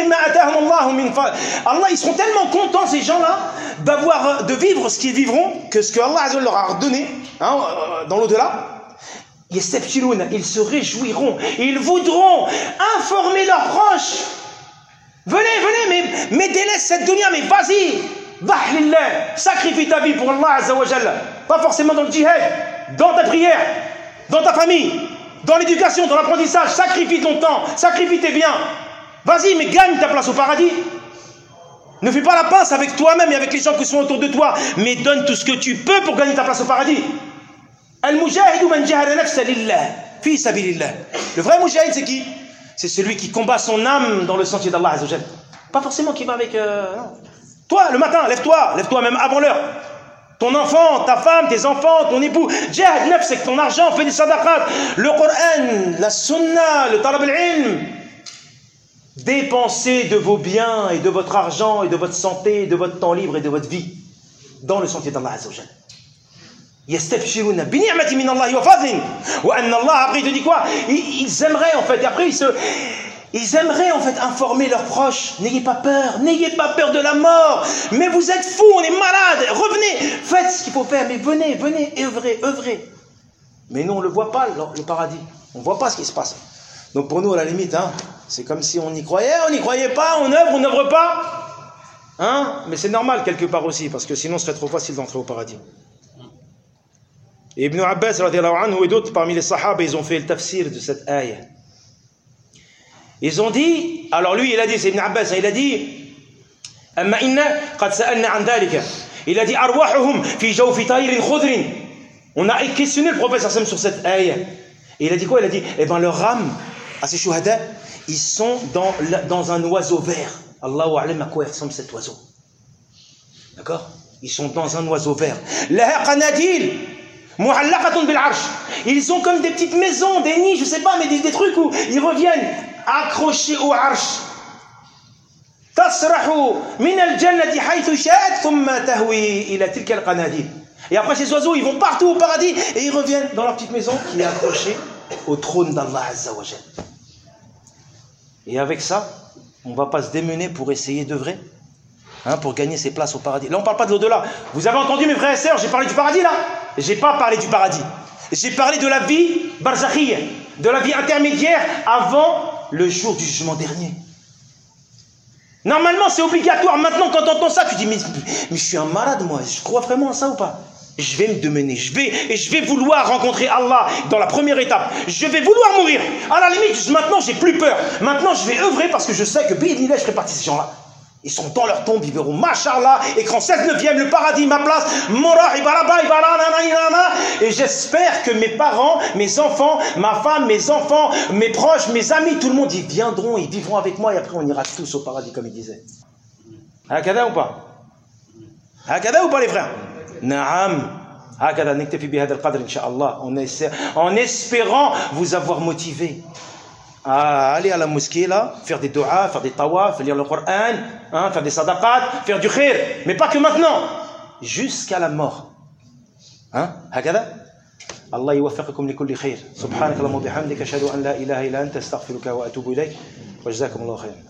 Allah, ils seront tellement contents ces gens-là d'avoir, de vivre ce qu'ils vivront, que ce que Allah leur a redonné hein, dans l'au-delà. Ils se réjouiront. Ils voudront informer leurs proches. Venez, venez, mais, mais délaisse cette dunya, mais vas-y. Sacrifie ta vie pour Allah Azza wa Jalla. Pas forcément dans le djihad, dans ta prière. Dans ta famille, dans l'éducation, dans l'apprentissage, sacrifie ton temps, sacrifie tes biens. Vas-y, mais gagne ta place au paradis. Ne fais pas la pince avec toi-même et avec les gens qui sont autour de toi, mais donne tout ce que tu peux pour gagner ta place au paradis. Al-mujahidu man jahada nafsa lillah, fi sabilillah. Le vrai mujahid, c'est qui? C'est celui qui combat son âme dans le sentier d'Allah Azza wa Jalla. Pas forcément qui va avec... Euh, non. Toi, le matin, lève-toi, lève-toi même avant l'heure. Ton enfant, ta femme, tes enfants, ton époux. Jihad nafs, c'est ton argent, fais des sadaqat. Le Coran, la sunna, le talab al-ilm. Dépensez de vos biens et de votre argent et de votre santé, et de votre temps libre et de votre vie dans le sentier d'Allah Azza wa Jalla. Yastabshiruna bi ni'mati min Allah wa fadlin. Wa anna Allah, après il te dit quoi? Ils aimeraient en fait, et après ils se... Ils aimeraient en fait informer leurs proches. N'ayez pas peur, n'ayez pas peur de la mort. Mais vous êtes fous, on est malades. Revenez, faites ce qu'il faut faire. Mais venez, venez, œuvrez, œuvrez. Mais nous, on ne le voit pas, le paradis. On ne voit pas ce qui se passe. Donc pour nous, à la limite, hein, c'est comme si on y croyait, on n'y croyait pas, on œuvre, on n'œuvre pas. Hein? Mais c'est normal quelque part aussi, parce que sinon, ce serait trop facile d'entrer au paradis. Et Ibn Abbas, radiallahu anhu, et d'autres parmi les sahaba, ils ont fait le tafsir de cette ayah. Ils ont dit, alors lui il a dit, c'est Ibn Abbas, il a dit, Amma inna qad sa'alna an dhalika. Il a dit, arwahuhum fi jawfi tayrin khudrin. On a questionné le prophète sur cette ayah. Et il a dit quoi? Il a dit, eh ben leur âme, à ces shuhada, ils sont dans, dans un oiseau vert. Allahu a'lam à quoi ressemble cet oiseau. D'accord? Ils sont dans un oiseau vert. Laha qanadil. Ils ont comme des petites maisons, des nids, je sais pas, mais des, des trucs où ils reviennent accrochés au arsh. Et après ces oiseaux, ils vont partout au paradis et ils reviennent dans leur petite maison qui est accrochée au trône d'Allah Azza wa Jalla. Et avec ça, on ne va pas se démener pour essayer d'œuvrer. Hein, pour gagner ses places au paradis. Là, on ne parle pas de l'au-delà. Vous avez entendu, mes frères et sœurs, j'ai parlé du paradis, là? J'ai pas parlé du paradis. J'ai parlé de la vie barzakhiyya, de la vie intermédiaire avant le jour du jugement dernier. Normalement, c'est obligatoire. Maintenant, quand tu entends ça, tu dis, mais, mais je suis un malade, moi. Je crois vraiment à ça ou pas? Je vais me démener. Je vais, et je vais vouloir rencontrer Allah dans la première étape. Je vais vouloir mourir. À la limite, maintenant, j'ai plus peur. Maintenant, je vais œuvrer parce que je sais que, bi'idhnillah, je ferai partie de ces gens-là. Ils sont dans leur tombe, ils verront, machallah, écran seize neuvième, le paradis, ma place, Morah, Ibaraba, Ibarana, et Et j'espère que mes parents, mes enfants, ma femme, mes enfants, mes proches, mes amis, tout le monde, ils viendront, ils vivront avec moi et après on ira tous au paradis comme il disait. Hakada ou pas? Hakada ou pas les frères? Naam. Hakada nektefi bihad al-qadr incha'Allah. En espérant vous avoir motivé à aller à la mosquée là, faire des du'as, faire des tawaf, lire le Coran, hein, faire des sadaqat, faire du khir. Mais pas que maintenant. Jusqu'à la mort. Hein? Hakada? Allah yuwaffiqukum li kulli khair. Subhanaka Allahumma bihamdika ashhadu an la ilaha illa anta astaghfiruka wa atubu ilayk. Wa jazakumullahu khairan.